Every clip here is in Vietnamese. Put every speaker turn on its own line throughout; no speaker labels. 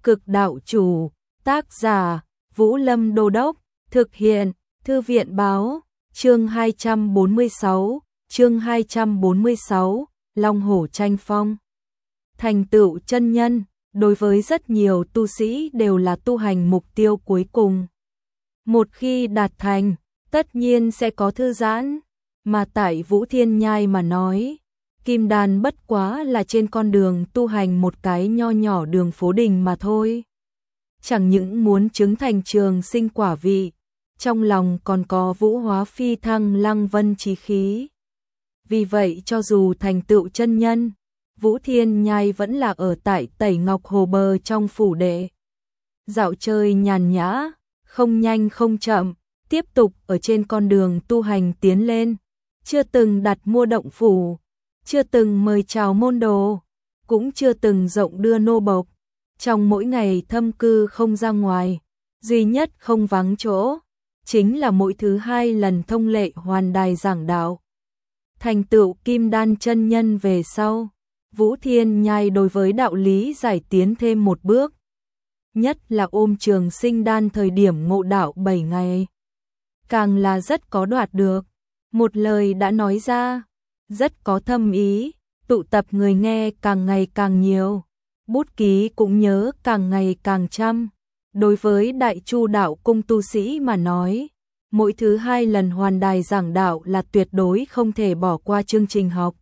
Cực đạo chủ, tác giả, Vũ Lâm Đô Đốc, thực hiện, Thư viện báo, chương 246, Long Hổ tranh phong. Thành tựu chân nhân, đối với rất nhiều tu sĩ đều là tu hành mục tiêu cuối cùng. Một khi đạt thành, tất nhiên sẽ có thư giãn, mà tại Vũ Thiên Nhai mà nói, kim đan bất quá là trên con đường tu hành một cái nho nhỏ đường phố đình mà thôi. Chẳng những muốn chứng thành trường sinh quả vị, trong lòng còn có vũ hóa phi thăng lăng vân chí khí. Vì vậy cho dù thành tựu chân nhân, Vũ Thiên Nhai vẫn là ở tại Tẩy Ngọc Hồ bờ trong phủ đệ. Dạo chơi nhàn nhã, không nhanh không chậm, tiếp tục ở trên con đường tu hành tiến lên, chưa từng đặt mua động phủ, chưa từng mời chào môn đồ, cũng chưa từng rộng đưa nô bộc. Trong mỗi ngày thâm cư không ra ngoài, duy nhất không vắng chỗ, chính là mỗi thứ 2 lần thông lệ hoàn đài giảng đạo. Thành tựu kim đan chân nhân về sau, Vũ Thiên Nhai đối với đạo lý giải tiến thêm một bước. Nhất là ôm trường sinh đan thời điểm ngộ đạo 7 ngày. Càng là rất có đoạt được, một lời đã nói ra, rất có thâm ý, tụ tập người nghe càng ngày càng nhiều, bút ký cũng nhớ càng ngày càng chăm. Đối với Đại Chu đạo cung tu sĩ mà nói, mỗi thứ 2 lần hoàn đài giảng đạo là tuyệt đối không thể bỏ qua chương trình học.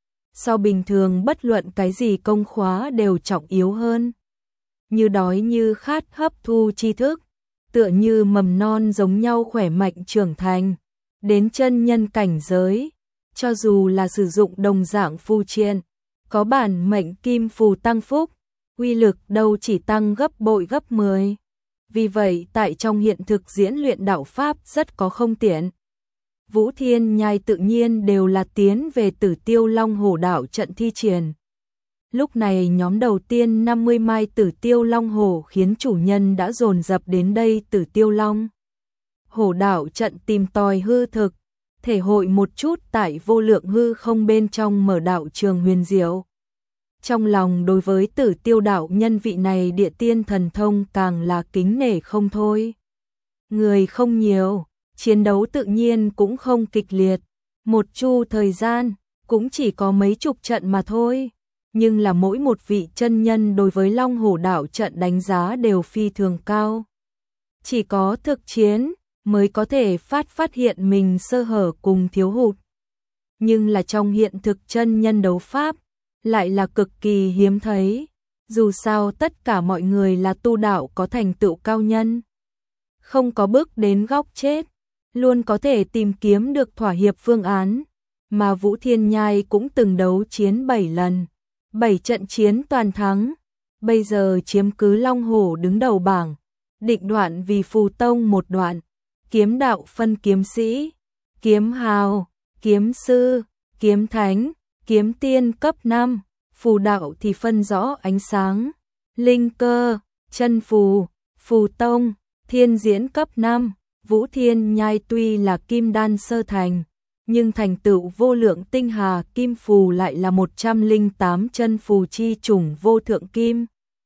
So bình thường bất luận cái gì công khóa đều trọng yếu hơn. Như đói như khát hấp thu tri thức, tựa như mầm non giống nhau khỏe mạnh trưởng thành, đến chân nhân cảnh giới, cho dù là sử dụng đồng dạng phù triện, có bản mệnh kim phù tăng phúc, uy lực đâu chỉ tăng gấp bội gấp 10. Vì vậy tại trong hiện thực diễn luyện đạo Pháp rất có không tiện. Vũ Thiên Nhai tự nhiên đều là tiến về Tử Tiêu Long Hổ đạo trận thi triển. Lúc này nhóm đầu tiên 50 mai Tử Tiêu Long Hổ khiến chủ nhân đã dồn dập đến đây Tử Tiêu Long Hổ đạo trận tìm tòi hư thực, thể hội một chút tại vô lượng hư không bên trong mở đạo trường huyền diệu. Trong lòng đối với Tử Tiêu đạo nhân vị này địa tiên thần thông càng là kính nể không thôi. Người không nhiều, chiến đấu tự nhiên cũng không kịch liệt, một chu thời gian cũng chỉ có mấy chục trận mà thôi, nhưng là mỗi một vị chân nhân đối với Long Hổ đạo trận đánh giá đều phi thường cao. Chỉ có thực chiến mới có thể phát hiện mình sơ hở cùng thiếu hụt. Nhưng là trong hiện thực chân nhân đấu pháp lại là cực kỳ hiếm thấy, dù sao tất cả mọi người là tu đạo có thành tựu cao nhân, không có bước đến góc chết, luôn có thể tìm kiếm được thỏa hiệp phương án, mà Vũ Thiên Nhai cũng từng đấu chiến 7 lần, 7 trận chiến toàn thắng, bây giờ chiếm cứ Long Hổ đứng đầu bảng, định đoạn vì phù tông một đoạn, kiếm đạo phân kiếm sĩ, kiếm hào, kiếm sư, kiếm thánh, kiếm tiên cấp 5, phù đạo thì phân rõ ánh sáng, linh cơ, chân phù, phù tông, thiên diễn cấp 5. Vũ Thiên Nhai tuy là kim đan sơ thành, nhưng thành tựu vô lượng tinh hà kim phù lại là 108 chân phù chi chủng vô thượng kim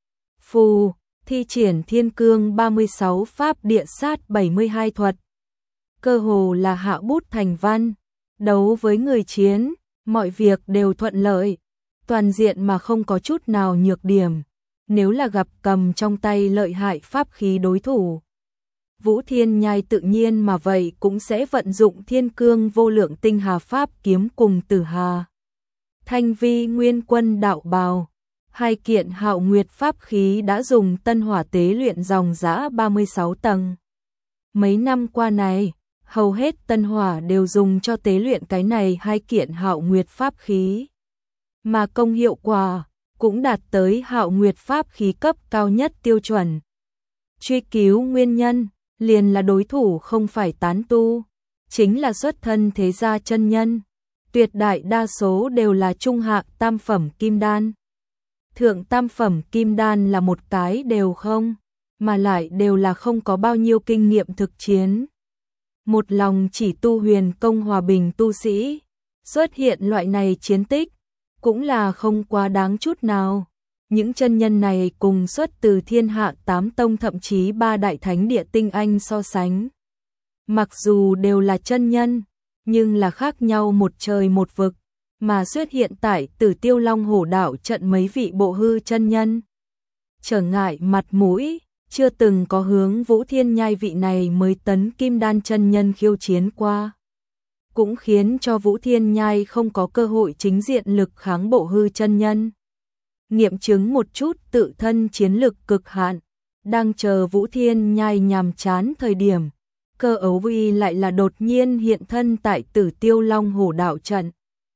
phù, thi triển thiên cương 36 pháp địa sát 72 thuật. Cơ hồ là hạ bút thành văn, đấu với người chiến, mọi việc đều thuận lợi, toàn diện mà không có chút nào nhược điểm. Nếu là gặp cầm trong tay lợi hại pháp khí đối thủ, Vũ Thiên Nhai tự nhiên mà vậy cũng sẽ vận dụng thiên cương vô lượng tinh hà pháp kiếm cùng tử hà. Thanh vi nguyên quân đạo bào, 2 kiện hạo nguyệt pháp khí đã dùng tân hỏa tế luyện dòng dã 36 tầng. Mấy năm qua này, hầu hết tân hỏa đều dùng cho tế luyện cái này 2 kiện hạo nguyệt pháp khí. Mà công hiệu quả cũng đạt tới hạo nguyệt pháp khí cấp cao nhất tiêu chuẩn. Truy cứu nguyên nhân, liền là đối thủ không phải tán tu, chính là xuất thân thế gia chân nhân, tuyệt đại đa số đều là trung hạng tam phẩm kim đan. Thượng tam phẩm kim đan là một cái đều không, mà lại đều là không có bao nhiêu kinh nghiệm thực chiến. Một lòng chỉ tu huyền công hòa bình tu sĩ, xuất hiện loại này chiến tích, cũng là không quá đáng chút nào. Những chân nhân này cùng xuất từ thiên hạ 8 tông thậm chí 3 đại thánh địa tinh anh so sánh. Mặc dù đều là chân nhân, nhưng là khác nhau một trời một vực, mà xuất hiện tại Tử Tiêu Long Hổ đạo trận mấy vị bộ hư chân nhân. Trở ngại mặt mũi, chưa từng có hướng Vũ Thiên Nhai vị này mới tấn kim đan chân nhân khiêu chiến qua. Cũng khiến cho Vũ Thiên Nhai không có cơ hội chính diện lực kháng bộ hư chân nhân. Nghiệm chứng một chút tự thân chiến lực cực hạn, đang chờ Vũ Thiên Nhai nhàm chán thời điểm, Cơ Ấu Vi lại là đột nhiên hiện thân tại Tử Tiêu Long Hổ đạo trận.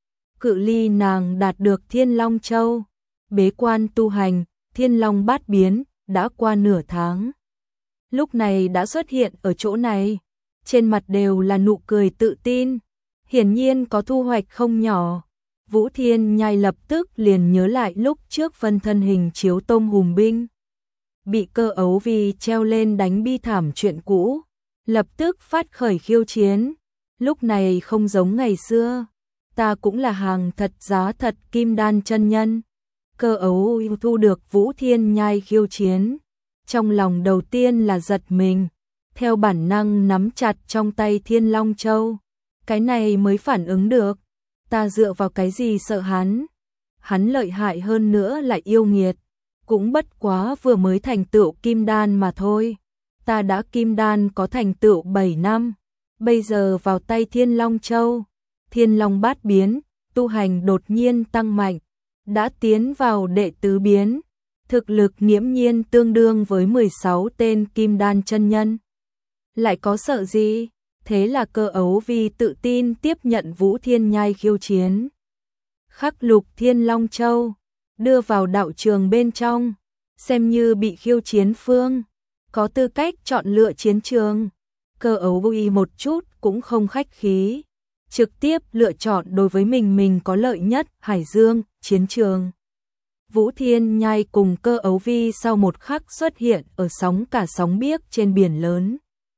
Cự ly nàng đạt được Thiên Long Châu, bế quan tu hành, Thiên Long bát biến, đã qua nửa tháng. Lúc này đã xuất hiện ở chỗ này, trên mặt đều là nụ cười tự tin, hiển nhiên có thu hoạch không nhỏ. Vũ Thiên Nhai lập tức liền nhớ lại lúc trước phân thân hình chiếu tôm hùm binh, bị Cơ Ấu Vi treo lên đánh bi thảm chuyện cũ, lập tức phát khởi khiêu chiến. Lúc này không giống ngày xưa, ta cũng là hàng thật giá thật kim đan chân nhân. Cơ Ấu thu được Vũ Thiên Nhai khiêu chiến, trong lòng đầu tiên là giật mình, theo bản năng nắm chặt trong tay Thiên Long Châu. Cái này mới phản ứng được, ta dựa vào cái gì sợ hắn? Hắn lợi hại hơn nữa lại yêu nghiệt, cũng bất quá vừa mới thành tựu kim đan mà thôi. Ta đã kim đan có thành tựu 7 năm, bây giờ vào tay Thiên Long Châu, Thiên Long bát biến, tu hành đột nhiên tăng mạnh, đã tiến vào đệ tứ biến, thực lực nghiễm nhiên tương đương với 16 tên kim đan chân nhân. Lại có sợ gì? Thế là Cơ Ấu Vi tự tin tiếp nhận Vũ Thiên Nhai khiêu chiến. Khắc lục Thiên Long Châu, đưa vào đạo trường bên trong, xem như bị khiêu chiến phương, có tư cách chọn lựa chiến trường. Cơ Ấu Vi một chút cũng không khách khí, trực tiếp lựa chọn đối với mình có lợi nhất Hải Dương, chiến trường. Vũ Thiên Nhai cùng Cơ Ấu Vi sau một khắc xuất hiện ở sóng cả sóng biếc trên biển lớn.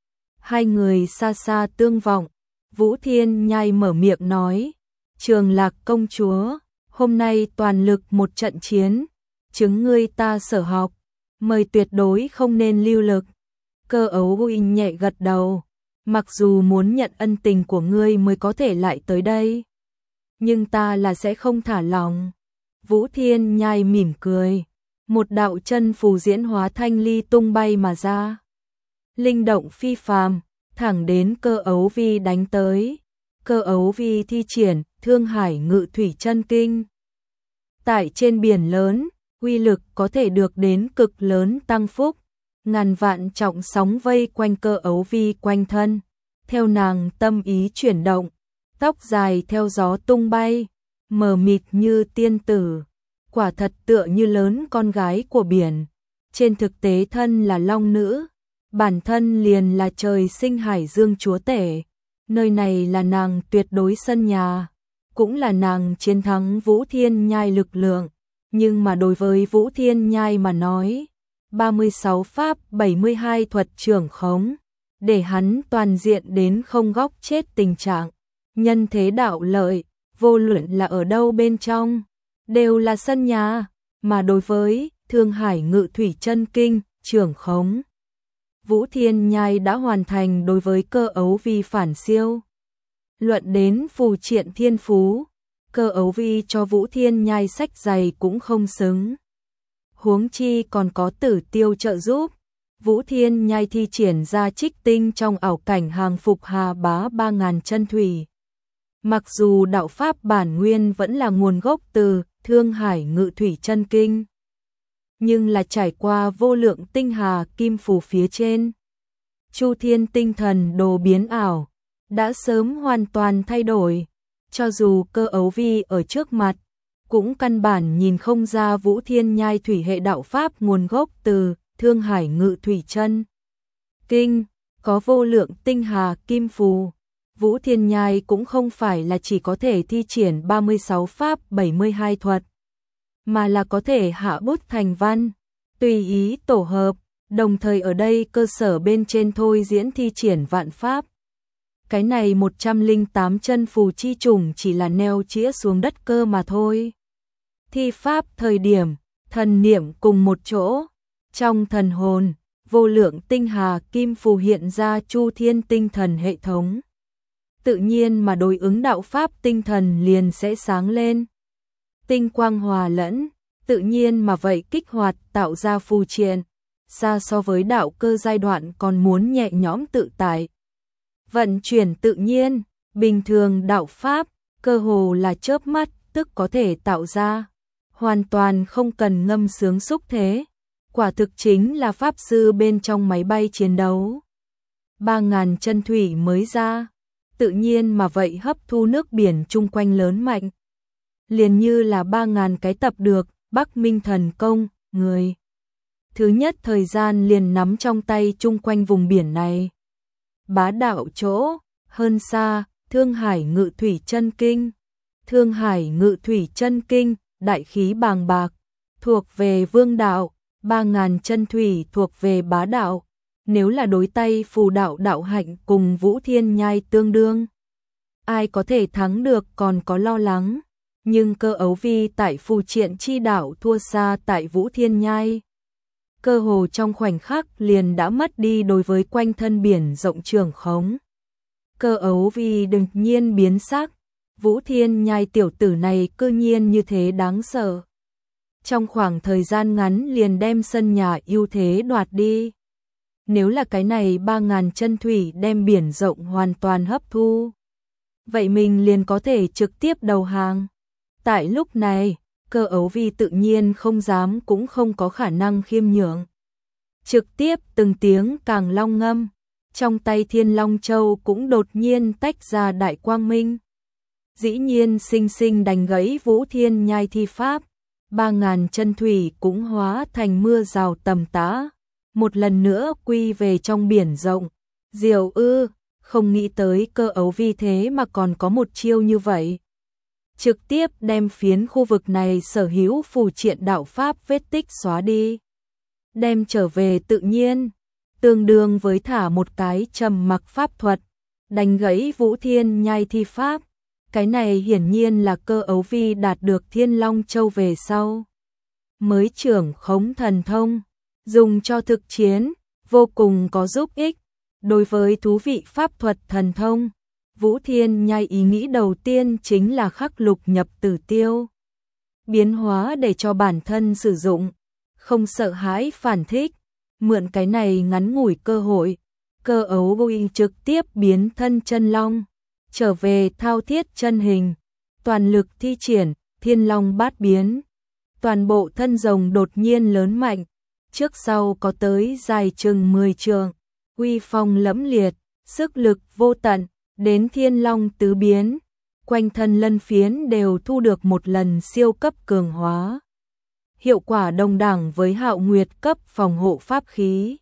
Hai người xa xa tương vọng, Vũ Thiên Nhai mở miệng nói, Trường Lạc công chúa, hôm nay toàn lực một trận chiến, chứng ngươi ta sở học, mời tuyệt đối không nên lưu lực. Cơ Ấu Vi nhẹ gật đầu, mặc dù muốn nhận ân tình của ngươi mới có thể lại tới đây, nhưng ta là sẽ không thả lòng. Vũ Thiên Nhai mỉm cười, một đạo chân phù diễn hóa thanh ly tung bay mà ra. Linh động phi phàm, thẳng đến Cơ Ấu Vi đánh tới. Cơ Ấu Vi thi triển Thương Hải Ngự Thủy Chân Kinh. Tại trên biển lớn, uy lực có thể được đến cực lớn tăng phúc, ngàn vạn trọng sóng vây quanh Cơ Ấu Vi quanh thân. Theo nàng tâm ý chuyển động, tóc dài theo gió tung bay, mờ mịt như tiên tử, quả thật tựa như lớn con gái của biển. Trên thực tế thân là long nữ, bản thân liền là trời sinh Hải Dương chúa tể, nơi này là nàng tuyệt đối sân nhà, cũng là nàng chiến thắng Vũ Thiên Nhai lực lượng. Nhưng mà đối với Vũ Thiên Nhai mà nói, 36 pháp 72 thuật trưởng khống, để hắn toàn diện đến không góc chết tình trạng. Nhân thế đạo lợi, vô luận là ở đâu bên trong, đều là sân nhà, mà đối với Thương Hải Ngự Thủy Chân Kinh, trưởng khống, Vũ Thiên Nhai đã hoàn thành đối với Cơ Ấu Vi phản siêu. Luận đến phù triện thiên phú, Cơ Ấu Vi cho Vũ Thiên Nhai sách giày cũng không xứng. Huống chi còn có Tử Tiêu trợ giúp, Vũ Thiên Nhai thi triển ra trích tinh trong ảo cảnh hàng phục Hà Bá 3000 chân thủy. Mặc dù đạo pháp bản nguyên vẫn là nguồn gốc từ Thương Hải Ngự Thủy Chân Kinh, nhưng là trải qua vô lượng tinh hà kim phù phía trên, Chu Thiên tinh thần đồ biến ảo, đã sớm hoàn toàn thay đổi. Cho dù Cơ Ấu Vi ở trước mặt, cũng căn bản nhìn không ra Vũ Thiên Nhai thủy hệ đạo pháp nguồn gốc từ Thương Hải Ngự Thủy Chân Kinh, có vô lượng tinh hà kim phù. Vũ Thiên Nhai cũng không phải là chỉ có thể thi triển 36 pháp 72 thuật, mà là có thể hạ bút thành văn, tùy ý tổ hợp, đồng thời ở đây cơ sở bên trên thôi diễn thi triển vạn pháp. Cái này 108 chân phù chi trùng chỉ là neo chĩa xuống đất cơ mà thôi. Thi pháp thời điểm, thần niệm cùng một chỗ. Trong thần hồn, vô lượng tinh hà kim phù hiện ra chu thiên tinh thần hệ thống. Tự nhiên mà đối ứng đạo pháp tinh thần liền sẽ sáng lên. Tinh quang hòa lẫn, tự nhiên mà vậy kích hoạt tạo ra phù triện, xa so với đạo cơ giai đoạn còn muốn nhẹ nhõm tự tại. Vận chuyển tự nhiên, bình thường đạo pháp, cơ hồ là chớp mắt tức có thể tạo ra, hoàn toàn không cần ngâm sướng xúc thế. Quả thực chính là pháp sư bên trong máy bay chiến đấu. 3.000 chân thủy mới ra, tự nhiên mà vậy hấp thu nước biển chung quanh lớn mạnh. Liền như là 3.000 cái tập được Bắc Minh thần công, người thứ nhất thời gian liền nắm trong tay chung quanh vùng biển này. Bá đạo chỗ, hơn xa, Thương Hải Ngự Thủy Chân Kinh. Thương Hải Ngự Thủy Chân Kinh, đại khí bàng bạc, thuộc về vương đạo, 3.000 chân thủy thuộc về bá đạo. Nếu là đối tay phù đạo đạo hạnh cùng Vũ Thiên Nhai tương đương, ai có thể thắng được còn có lo lắng. Nhưng Cơ Ấu Vi tại phù triện chi đạo thua xa tại Vũ Thiên Nhai. Cơ hồ trong khoảnh khắc liền đã mất đi đối với quanh thân biển rộng trưởng khống. Cơ Ấu Vi đột nhiên biến sắc, Vũ Thiên Nhai tiểu tử này cư nhiên như thế đáng sợ. Trong khoảng thời gian ngắn liền đem sân nhà ưu thế đoạt đi. Nếu là cái này 3.000 chân thủy đem biển rộng hoàn toàn hấp thu, vậy mình liền có thể trực tiếp đầu hàng. Tại lúc này, Cơ Ấu Vi tự nhiên không dám cũng không có khả năng khiêm nhượng. Trực tiếp từng tiếng càng long ngâm, trong tay Thiên Long Châu cũng đột nhiên tách ra đại quang minh. Dĩ nhiên sinh sinh đánh gãy Vũ Thiên Nhai thi pháp, 3.000 chân thủy cũng hóa thành mưa rào tầm tã, một lần nữa quy về trong biển rộng. Diệu ư, không nghĩ tới Cơ Ấu Vi thế mà còn có một chiêu như vậy. Trực tiếp đem phiến khu vực này sở hữu phù triện đạo pháp vết tích xóa đi. Đem trở về tự nhiên, tương đương với thả một cái trầm mặc pháp thuật, đánh gãy Vũ Thiên Nhai thi pháp. Cái này hiển nhiên là Cơ Ấu Vi đạt được Thiên Long Châu về sau mới trưởng khống thần thông, dùng cho thực chiến, vô cùng có giúp ích. Đối với thú vị pháp thuật thần thông, Vũ Thiên Nhai ý nghĩ đầu tiên chính là khắc lục nhập tử tiêu. Biến hóa để cho bản thân sử dụng, không sợ hãi phản thích, mượn cái này ngắn ngủi cơ hội, Cơ Ấu Vi trực tiếp biến thân chân long, trở về thao thiết chân hình, toàn lực thi triển Thiên Long bát biến. Toàn bộ thân rồng đột nhiên lớn mạnh, trước sau có tới dài chừng 10 trượng, uy phong lẫm liệt, sức lực vô tận, đến Thiên Long tứ biến, quanh thân lân phiến đều thu được một lần siêu cấp cường hóa. Hiệu quả đồng đẳng với Hạo Nguyệt cấp phòng hộ pháp khí.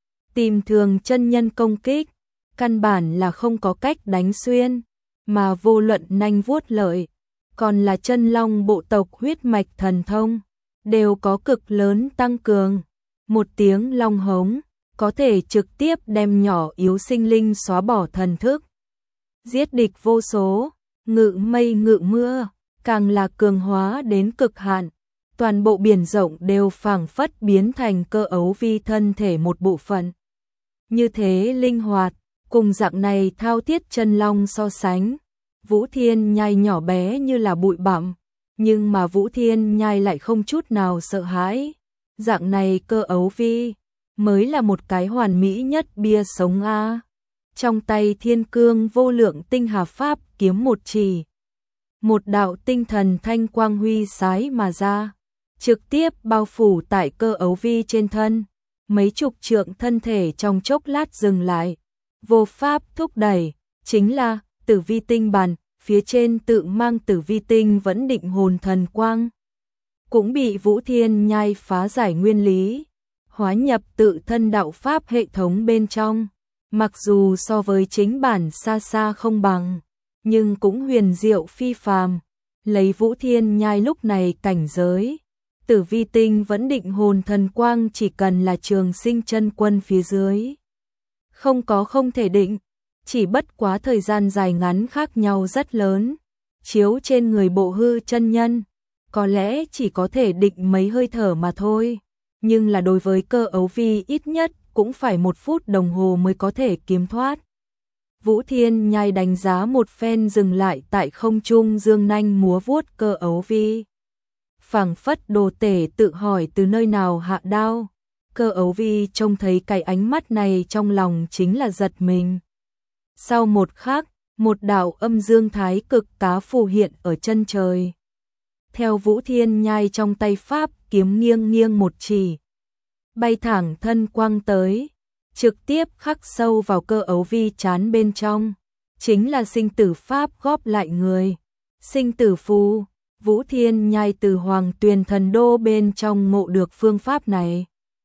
Tìm thường chân nhân công kích, căn bản là không có cách đánh xuyên, mà vô luận nanh vuốt lợi, còn là chân long bộ tộc huyết mạch thần thông, đều có cực lớn tăng cường. Một tiếng long hống, có thể trực tiếp đem nhỏ yếu sinh linh xóa bỏ thần thức. Giết địch vô số, ngự mây ngự mưa, càng là cường hóa đến cực hạn. Toàn bộ biển rộng đều phảng phất biến thành Cơ Ấu Vi thân thể một bộ phận. Như thế linh hoạt, cùng dạng này thao thiết chân long so sánh, Vũ Thiên Nhai nhỏ bé như là bụi bặm, nhưng mà Vũ Thiên Nhai lại không chút nào sợ hãi. Dạng này Cơ Ấu Vi mới là một cái hoàn mỹ nhất bia sống a. Trong tay Thiên Cương vô lượng tinh hà pháp kiếm một chỉ, một đạo tinh thần thanh quang huy sái mà ra, trực tiếp bao phủ tại Cơ Ấu Vi trên thân. Mấy chục trượng thân thể trong chốc lát dừng lại, vô pháp thúc đẩy, chính là Tử Vi tinh bàn, phía trên tự mang Tử Vi tinh vẫn định hồn thần quang, cũng bị Vũ Thiên Nhai phá giải nguyên lý, hóa nhập tự thân đạo pháp hệ thống bên trong. Mặc dù so với chính bản xa xa không bằng, nhưng cũng huyền diệu phi phàm. Lấy Vũ Thiên Nhai lúc này cảnh giới, Tử Vi tinh vẫn định hồn thần quang chỉ cần là Trường Sinh chân quân phía dưới, không có không thể định, chỉ bất quá thời gian dài ngắn khác nhau rất lớn. Chiếu trên người Bộ Hư chân nhân, có lẽ chỉ có thể định mấy hơi thở mà thôi, nhưng là đối với Cơ Ấu Vi ít nhất cũng phải 1 phút đồng hồ mới có thể kiếm thoát. Vũ Thiên Nhai đánh giá một phen dừng lại tại không trung dương nanh múa vuốt Cơ Ấu Vi. Phảng phất đồ tể tự hỏi từ nơi nào hạ đao. Cơ Ấu Vi trông thấy cái ánh mắt này trong lòng chính là giật mình. Sau một khắc, một đạo âm dương thái cực cá phù hiện ở chân trời. Theo Vũ Thiên Nhai trong tay pháp kiếm nghiêng nghiêng một chỉ, bay thẳng thân quang tới, trực tiếp khắc sâu vào Cơ Ấu Vi trán bên trong, chính là sinh tử pháp góp lại người. Sinh tử phù, Vũ Thiên Nhai từ Hoàng Tuyền Thần Đô bên trong ngộ được phương pháp này.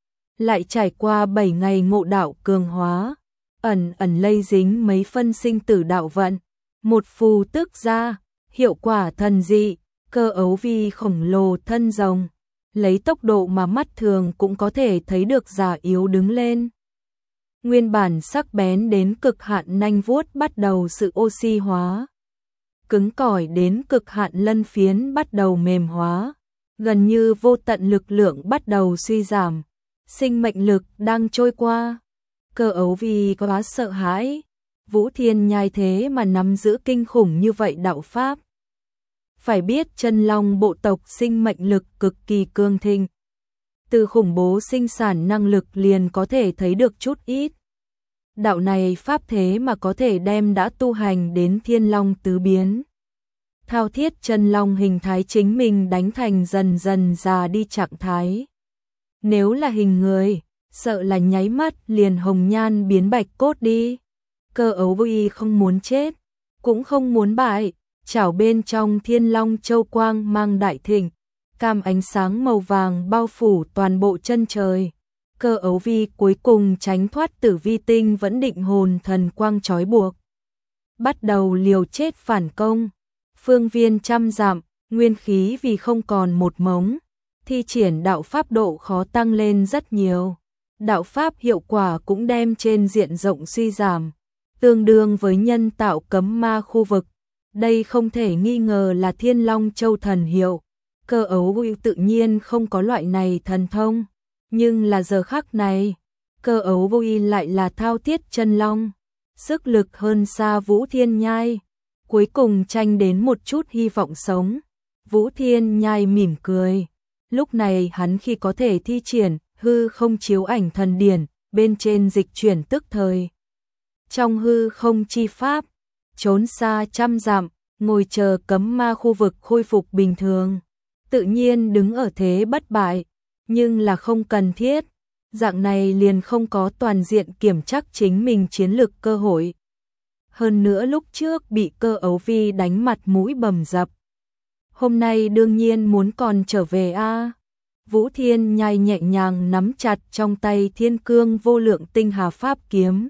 Lại trải qua 7 ngày ngộ đạo cường hóa, ẩn ẩn lây dính mấy phân sinh tử đạo vận, một phù tức ra, hiệu quả thần dị. Cơ Ấu Vi khổng lồ thân rồng, lấy tốc độ mà mắt thường cũng có thể thấy được già yếu đứng lên. Nguyên bản sắc bén đến cực hạn nanh vuốt bắt đầu sự oxy hóa. Cứng cỏi đến cực hạn lân phiến bắt đầu mềm hóa. Gần như vô tận lực lượng bắt đầu suy giảm. Sinh mệnh lực đang trôi qua. Cơ Ấu Vi quá sợ hãi. Vũ Thiên Nhai thế mà nắm giữ kinh khủng như vậy đạo pháp. Phải biết chân long bộ tộc sinh mệnh lực cực kỳ cường thịnh. Từ khủng bố sinh sản năng lực liền có thể thấy được chút ít. Đạo này pháp thế mà có thể đem đã tu hành đến thiên long tứ biến. Thao thiết chân long hình thái chính mình đánh thành dần dần già đi trạng thái. Nếu là hình người, sợ là nháy mắt liền hồng nhan biến bạch cốt đi. Cơ Ấu Vi không muốn chết, cũng không muốn bại. Chảo bên trong thiên long châu quang mang đại thịnh, cam ánh sáng màu vàng bao phủ toàn bộ chân trời. Cơ Ấu Vi cuối cùng tránh thoát Tử Vi tinh vẫn định hồn thần quang trói buộc. Bắt đầu liều chết phản công. Phương viên trăm dặm, nguyên khí vì không còn một mống. Thi triển đạo pháp độ khó tăng lên rất nhiều. Đạo pháp hiệu quả cũng đem trên diện rộng suy giảm. Tương đương với nhân tạo cấm ma khu vực. Đây không thể nghi ngờ là Thiên Long Châu thần hiệu. Cơ Ấu Vi tự nhiên không có loại này thần thông. Nhưng là giờ khắc này, Cơ Ấu Vi lại là thao thiết chân long. Sức lực hơn xa Vũ Thiên Nhai. Cuối cùng tranh đến một chút hy vọng sống. Vũ Thiên Nhai mỉm cười. Lúc này hắn khi có thể thi triển hư không chiếu ảnh thần điển bên trên dịch chuyển tức thời. Trong hư không chi pháp, trốn xa trăm dặm, ngồi chờ cấm ma khu vực khôi phục bình thường. Tự nhiên đứng ở thế bất bại, nhưng là không cần thiết. Dạng này liền không có toàn diện kiểm chắc chính mình chiến lực cơ hội. Hơn nữa lúc trước bị Cơ Ấu Vi đánh mặt mũi bầm dập. Hôm nay đương nhiên muốn còn trở về a. Vũ Thiên Nhai nhẹ nhàng nắm chặt trong tay Thiên Cương vô lượng tinh hà pháp kiếm.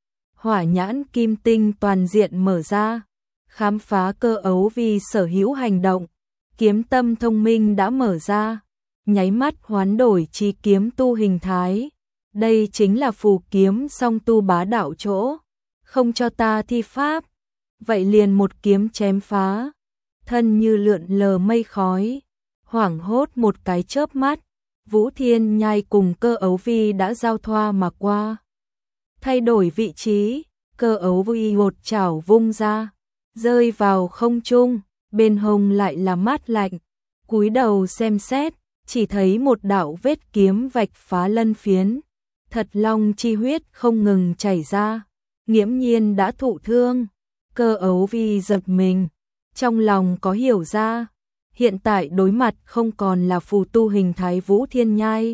Hỏa nhãn kim tinh toàn diện mở ra, khám phá Cơ Ấu Vi sở hữu hành động. Kiếm tâm thông minh đã mở ra, nháy mắt hoán đổi chi kiếm tu hình thái. Đây chính là phù kiếm song tu bá đạo chỗ. Không cho ta thi pháp, vậy liền một kiếm chém phá. Thân như lượn lờ mây khói, hoảng hốt một cái chớp mắt, Vũ Thiên Nhai cùng Cơ Ấu Vi đã giao thoa mà qua. Thay đổi vị trí, Cơ Ấu Vi một chảo vung ra, rơi vào không trung, bên hông lại là mát lạnh. Cúi đầu xem xét, chỉ thấy một đạo vết kiếm vạch phá lân phiến. Thật long chi huyết không ngừng chảy ra, nghiễm nhiên đã thụ thương. Cơ Ấu Vi giật mình, trong lòng có hiểu ra. Hiện tại đối mặt không còn là phù tu hình thái Vũ Thiên Nhai,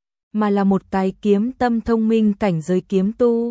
mà là một cái kiếm tâm thông minh cảnh giới kiếm tu.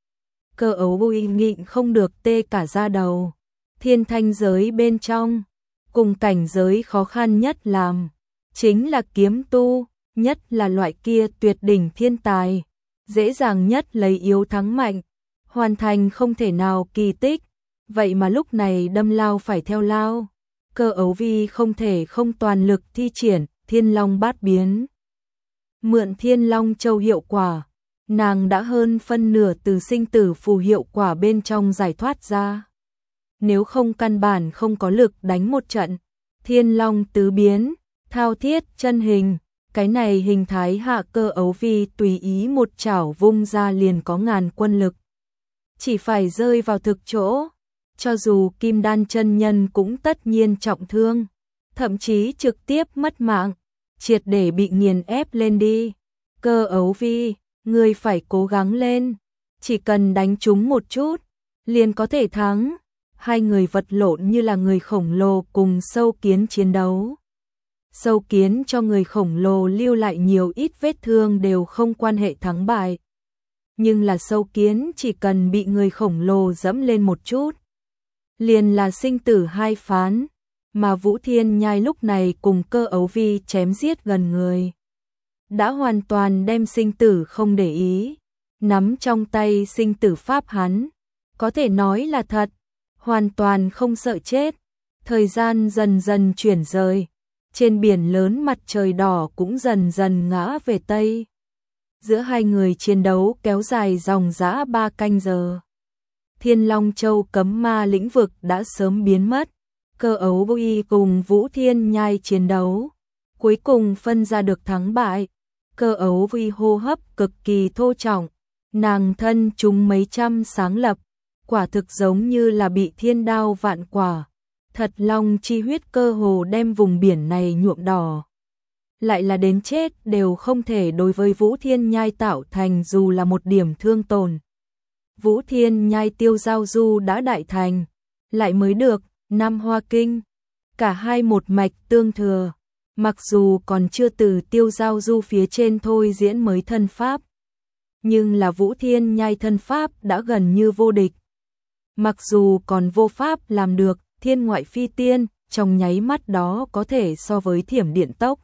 Cơ Ấu Vi nhịn không được tê cả da đầu. Thiên thanh giới bên trong, cùng cảnh giới khó khăn nhất làm, chính là kiếm tu, nhất là loại kia tuyệt đỉnh thiên tài. Dễ dàng nhất lấy yếu thắng mạnh, hoàn thành không thể nào kỳ tích. Vậy mà lúc này đâm lao phải theo lao. Cơ Ấu Vi không thể không toàn lực thi triển Thiên Long bát biến. Mượn Thiên Long Châu hiệu quả, nàng đã hơn phân nửa từ sinh tử phù hiệu quả bên trong giải thoát ra. Nếu không căn bản không có lực đánh một trận, Thiên Long tứ biến, thao thiết chân hình, cái này hình thái hạ Cơ Ấu Vi tùy ý một chảo vung ra liền có ngàn quân lực. Chỉ phải rơi vào thực chỗ, cho dù Kim Đan chân nhân cũng tất nhiên trọng thương, thậm chí trực tiếp mất mạng, triệt để bị nghiền ép lên đi. Cơ Ấu Vi, ngươi phải cố gắng lên, chỉ cần đánh trúng một chút, liền có thể thắng. Hai người vật lộn như là người khổng lồ cùng sâu kiến chiến đấu. Sâu kiến cho người khổng lồ lưu lại nhiều ít vết thương đều không quan hệ thắng bại. Nhưng là sâu kiến chỉ cần bị người khổng lồ dẫm lên một chút, liền là sinh tử hai phán, mà Vũ Thiên Nhai lúc này cùng Cơ Ấu Vi chém giết gần người. Đã hoàn toàn đem sinh tử không để ý, nắm trong tay sinh tử pháp hắn, có thể nói là thật, hoàn toàn không sợ chết. Thời gian dần dần chuyển rời, trên biển lớn mặt trời đỏ cũng dần dần ngã về Tây. Giữa hai người chiến đấu kéo dài dòng dã 3 canh giờ. Thiên Long Châu cấm ma lĩnh vực đã sớm biến mất. Cơ Ấu Vi cùng Vũ Thiên Nhai chiến đấu, cuối cùng phân ra được thắng bại. Cơ Ấu Vi hô hấp cực kỳ thô trọng, nàng thân trúng mấy trăm sáng lập, quả thực giống như là bị thiên đao vạn quả. Thật long chi huyết cơ hồ đem vùng biển này nhuộm đỏ. Lại là đến chết đều không thể đối với Vũ Thiên Nhai tạo thành dù là một điểm thương tổn. Vũ Thiên Nhai Tiêu Giao Du đã đại thành, lại mới được năm Hoa Kinh, cả hai một mạch tương thừa, mặc dù còn chưa từ Tiêu Giao Du phía trên thôi diễn mới thân pháp, nhưng là Vũ Thiên Nhai thân pháp đã gần như vô địch. Mặc dù còn vô pháp làm được thiên ngoại phi tiên, trong nháy mắt đó có thể so với thiểm điện tốc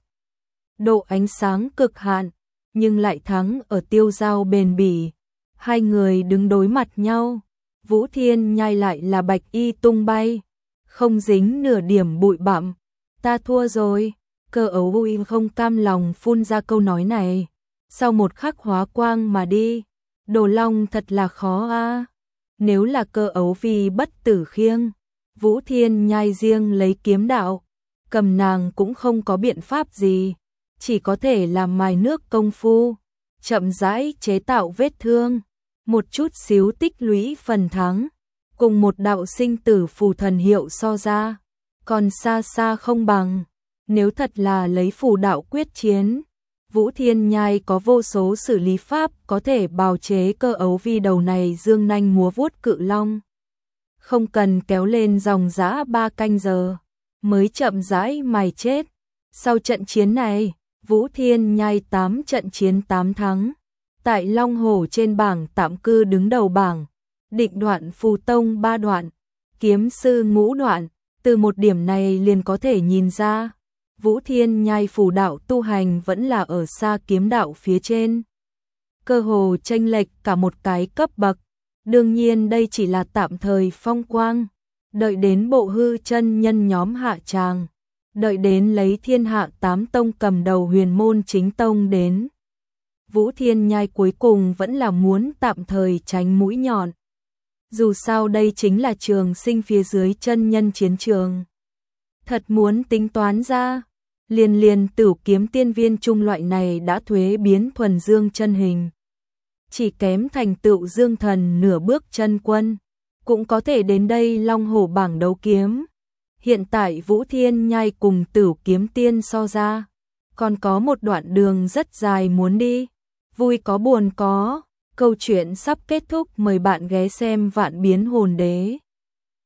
độ ánh sáng cực hạn, nhưng lại thắng ở tiêu giao bền bỉ. Hai người đứng đối mặt nhau, Vũ Thiên Nhai lại là bạch y tung bay, không dính nửa điểm bụi bặm. Ta thua rồi. Cơ Ấu Vi không cam lòng phun ra câu nói này, sau một khắc hóa quang mà đi. Đồ Long thật là khó a. Nếu là Cơ Ấu Vi bất tử khiêng, Vũ Thiên Nhai riêng lấy kiếm đạo, cầm nàng cũng không có biện pháp gì, chỉ có thể làm mài nước công phu, chậm rãi chế tạo vết thương, một chút xíu tích lũy phần thắng, cùng một đạo sinh tử phù thần hiệu so ra, còn xa xa không bằng. Nếu thật là lấy phù đạo quyết chiến, Vũ Thiên Nhai có vô số xử lý pháp có thể bào chế Cơ Ấu Vi đầu này dương nanh múa vuốt cự long. Không cần kéo lên dòng dã 3 canh giờ, mới chậm rãi mài chết. Sau trận chiến này, Vũ Thiên Nhai 8 trận chiến 8 thắng. Tại Long Hổ trên bảng tạm cư đứng đầu bảng, định đoạn phù tông 3 đoạn, kiếm sư ngũ đoạn. Từ một điểm này liền có thể nhìn ra, Vũ Thiên Nhai phù đạo tu hành vẫn là ở xa kiếm đạo phía trên. Cơ hồ chênh lệch cả một cái cấp bậc. Đương nhiên đây chỉ là tạm thời phong quang, đợi đến bộ hư chân nhân nhóm hạ tràng, đợi đến lấy thiên hạ 8 tông cầm đầu huyền môn chính tông đến. Vũ Thiên Nhai cuối cùng vẫn là muốn tạm thời tránh mũi nhọn. Dù sao đây chính là trường sinh phía dưới chân nhân chiến trường. Thật muốn tính toán ra, liền Tửu Kiếm Tiên Viên trung loại này đã thuế biến thuần dương chân hình. Chỉ kém thành tựu dương thần nửa bước chân quân, cũng có thể đến đây Long Hổ bảng đấu kiếm. Hiện tại Vũ Thiên Nhai cùng Tửu Kiếm Tiên so ra, còn có một đoạn đường rất dài muốn đi. Vui có buồn có, câu chuyện sắp kết thúc, mời bạn ghé xem Vạn Biến Hồn Đế.